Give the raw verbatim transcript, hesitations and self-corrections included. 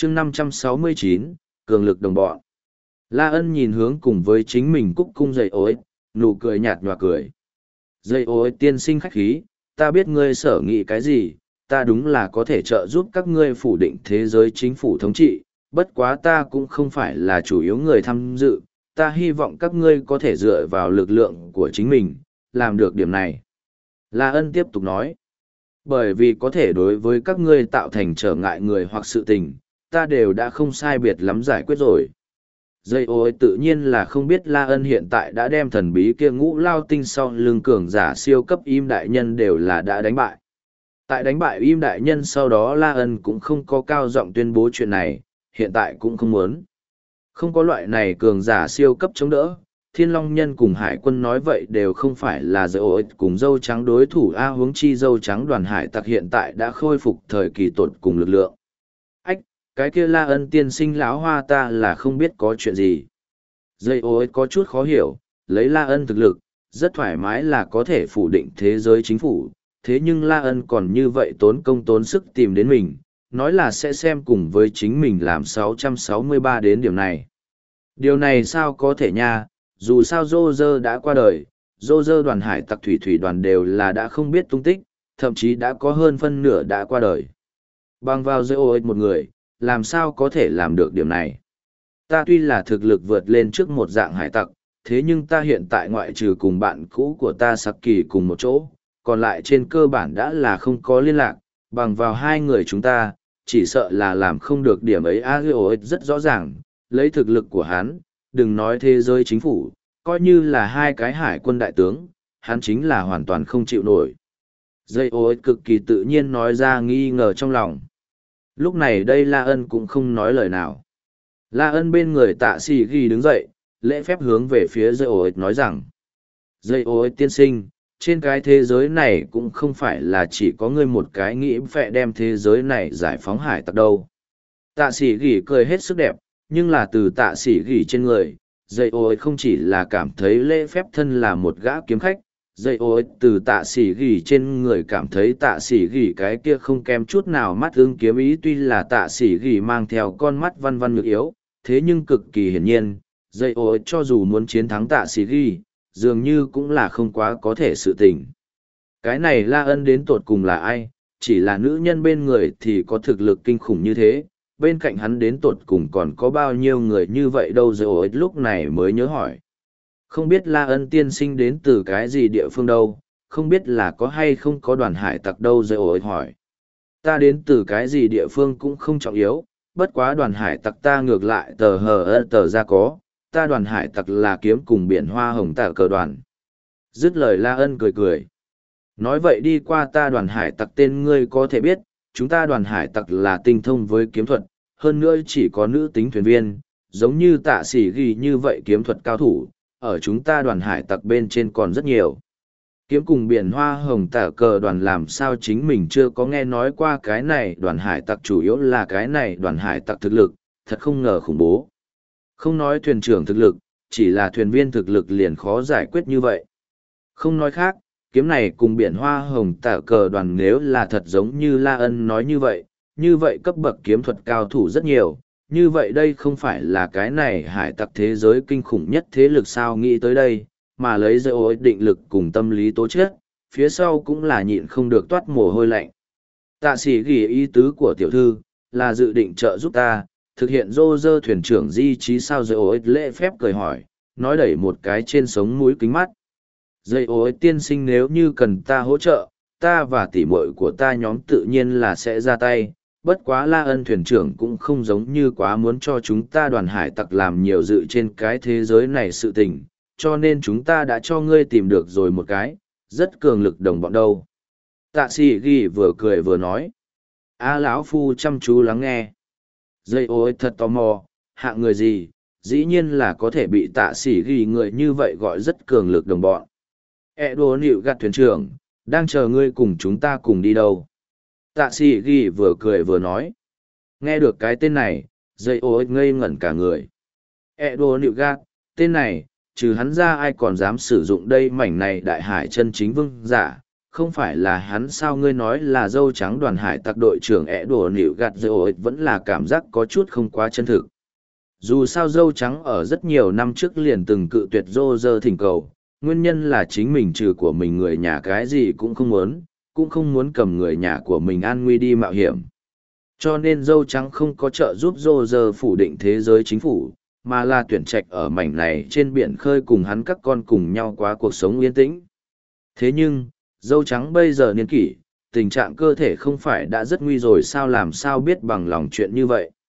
chương năm trăm sáu mươi chín, cường lực đồng bọn. La Ân nhìn hướng cùng với chính mình cúc cung dậy ối, nụ cười nhạt nhòa cười. Dậy ối tiên sinh khách khí, ta biết ngươi sở nghĩ cái gì, ta đúng là có thể trợ giúp các ngươi phủ định thế giới chính phủ thống trị, bất quá ta cũng không phải là chủ yếu người tham dự, ta hy vọng các ngươi có thể dựa vào lực lượng của chính mình, làm được điểm này. La Ân tiếp tục nói, bởi vì có thể đối với các ngươi tạo thành trở ngại người hoặc sự tình, ta đều đã không sai biệt lắm giải quyết rồi. Dây ôi tự nhiên là không biết La Ân hiện tại đã đem thần bí kia ngũ lao tinh sau lưng cường giả siêu cấp im đại nhân đều là đã đánh bại. Tại đánh bại im đại nhân sau đó La Ân cũng không có cao giọng tuyên bố chuyện này, hiện tại cũng không muốn. Không có loại này cường giả siêu cấp chống đỡ, Thiên Long Nhân cùng Hải quân nói vậy đều không phải là dây ôi cùng dâu trắng đối thủ A huống chi dâu trắng đoàn hải tặc hiện tại đã khôi phục thời kỳ tột cùng lực lượng. Ách, cái kia La Ân tiên sinh lão hoa ta là không biết có chuyện gì. Dây ôi có chút khó hiểu, lấy La Ân thực lực, rất thoải mái là có thể phủ định thế giới chính phủ, thế nhưng La Ân còn như vậy tốn công tốn sức tìm đến mình, nói là sẽ xem cùng với chính mình làm sáu trăm sáu mươi ba đến điểm này. Điều này sao có thể nha, dù sao Roger đã qua đời, Roger đoàn hải tặc thủy thủy đoàn đều là đã không biết tung tích, thậm chí đã có hơn phân nửa đã qua đời. Bằng vào dây ôi một người, làm sao có thể làm được điểm này? Ta tuy là thực lực vượt lên trước một dạng hải tặc, thế nhưng ta hiện tại ngoại trừ cùng bạn cũ của ta Saki cùng một chỗ, còn lại trên cơ bản đã là không có liên lạc, bằng vào hai người chúng ta, chỉ sợ là làm không được điểm ấy. Agio rất rõ ràng, lấy thực lực của hắn, đừng nói thế giới chính phủ, coi như là hai cái hải quân đại tướng, hắn chính là hoàn toàn không chịu nổi. Dây ối cực kỳ tự nhiên nói ra nghi ngờ trong lòng. Lúc này đây La Ân cũng không nói lời nào. La Ân bên người tạ sĩ ghi đứng dậy, lễ phép hướng về phía dây ối nói rằng, dây ối tiên sinh, trên cái thế giới này cũng không phải là chỉ có ngươi một cái nghĩ phẹ đem thế giới này giải phóng hải tặc đâu. Tạ sĩ ghi cười hết sức đẹp, nhưng là từ tạ sĩ ghi trên người, dây ối không chỉ là cảm thấy lễ phép thân là một gã kiếm khách, dây ối từ tạ sĩ ghi trên người cảm thấy tạ sĩ ghi cái kia không kém chút nào mắt ưng kiếm ý. Tuy là tạ sĩ ghi mang theo con mắt văn văn nhược yếu, thế nhưng cực kỳ hiển nhiên, dây ối cho dù muốn chiến thắng tạ sĩ ghi, dường như cũng là không quá có thể sự tình. Cái này La Ân đến tột cùng là ai, chỉ là nữ nhân bên người thì có thực lực kinh khủng như thế, bên cạnh hắn đến tột cùng còn có bao nhiêu người như vậy đâu. Rồi lúc này mới nhớ hỏi. Không biết La Ân tiên sinh đến từ cái gì địa phương đâu, không biết là có hay không có đoàn hải tặc đâu. Rồi hỏi. Ta đến từ cái gì địa phương cũng không trọng yếu, bất quá đoàn hải tặc ta ngược lại tờ hờ ơ tờ ra có, ta đoàn hải tặc là kiếm cùng biển hoa hồng tả cờ đoàn. Dứt lời La Ân cười cười. Nói vậy đi qua ta đoàn hải tặc tên ngươi có thể biết, chúng ta đoàn hải tặc là tinh thông với kiếm thuật, hơn nữa chỉ có nữ tính thuyền viên, giống như tạ sĩ ghi như vậy kiếm thuật cao thủ, ở chúng ta đoàn hải tặc bên trên còn rất nhiều. Kiếm cùng biển hoa hồng tả cờ đoàn làm sao chính mình chưa có nghe nói qua cái này đoàn hải tặc, chủ yếu là cái này đoàn hải tặc thực lực, thật không ngờ khủng bố. Không nói thuyền trưởng thực lực, chỉ là thuyền viên thực lực liền khó giải quyết như vậy. Không nói khác, kiếm này cùng biển hoa hồng tả cờ đoàn nếu là thật giống như La Ân nói như vậy, như vậy cấp bậc kiếm thuật cao thủ rất nhiều, như vậy đây không phải là cái này hải tặc thế giới kinh khủng nhất thế lực sao. Nghĩ tới đây, mà lấy dây ối định lực cùng tâm lý tố chất, phía sau cũng là nhịn không được toát mồ hôi lạnh. Tạ sĩ ghi ý tứ của tiểu thư, là dự định trợ giúp ta, thực hiện rô rơ thuyền trưởng di trí sao. Dây ối lễ phép cười hỏi, nói đẩy một cái trên sống mũi kính mắt. Dây ối tiên sinh nếu như cần ta hỗ trợ, ta và tỉ muội của ta nhóm tự nhiên là sẽ ra tay, bất quá La Ân thuyền trưởng cũng không giống như quá muốn cho chúng ta đoàn hải tặc làm nhiều dự trên cái thế giới này sự tình, cho nên chúng ta đã cho ngươi tìm được rồi một cái, rất cường lực đồng bọn đâu. Tạ sĩ ghi vừa cười vừa nói. A lão phu chăm chú lắng nghe. Dây ôi thật tò mò, hạng người gì, dĩ nhiên là có thể bị tạ sĩ ghi người như vậy gọi rất cường lực đồng bọn. E đồ nịu gạt thuyền trưởng, đang chờ ngươi cùng chúng ta cùng đi đâu. Tạ sĩ ghi vừa cười vừa nói. Nghe được cái tên này, dây ôi ngây ngẩn cả người. E đồ nịu gạt, tên này, trừ hắn ra ai còn dám sử dụng đây mảnh này đại hải chân chính vương giả, không phải là hắn sao ngươi nói là dâu trắng đoàn hải tặc đội trưởng ẻ đùa nịu gạt dây ổi vẫn là cảm giác có chút không quá chân thực. Dù sao dâu trắng ở rất nhiều năm trước liền từng cự tuyệt rô rơ thỉnh cầu, nguyên nhân là chính mình trừ của mình người nhà cái gì cũng không muốn, cũng không muốn cầm người nhà của mình an nguy đi mạo hiểm. Cho nên dâu trắng không có trợ giúp rô rơ phủ định thế giới chính phủ, mà là tuyển trạch ở mảnh này trên biển khơi cùng hắn các con cùng nhau qua cuộc sống yên tĩnh. Thế nhưng, dâu trắng bây giờ niên kỷ, tình trạng cơ thể không phải đã rất nguy rồi sao làm sao biết bằng lòng chuyện như vậy.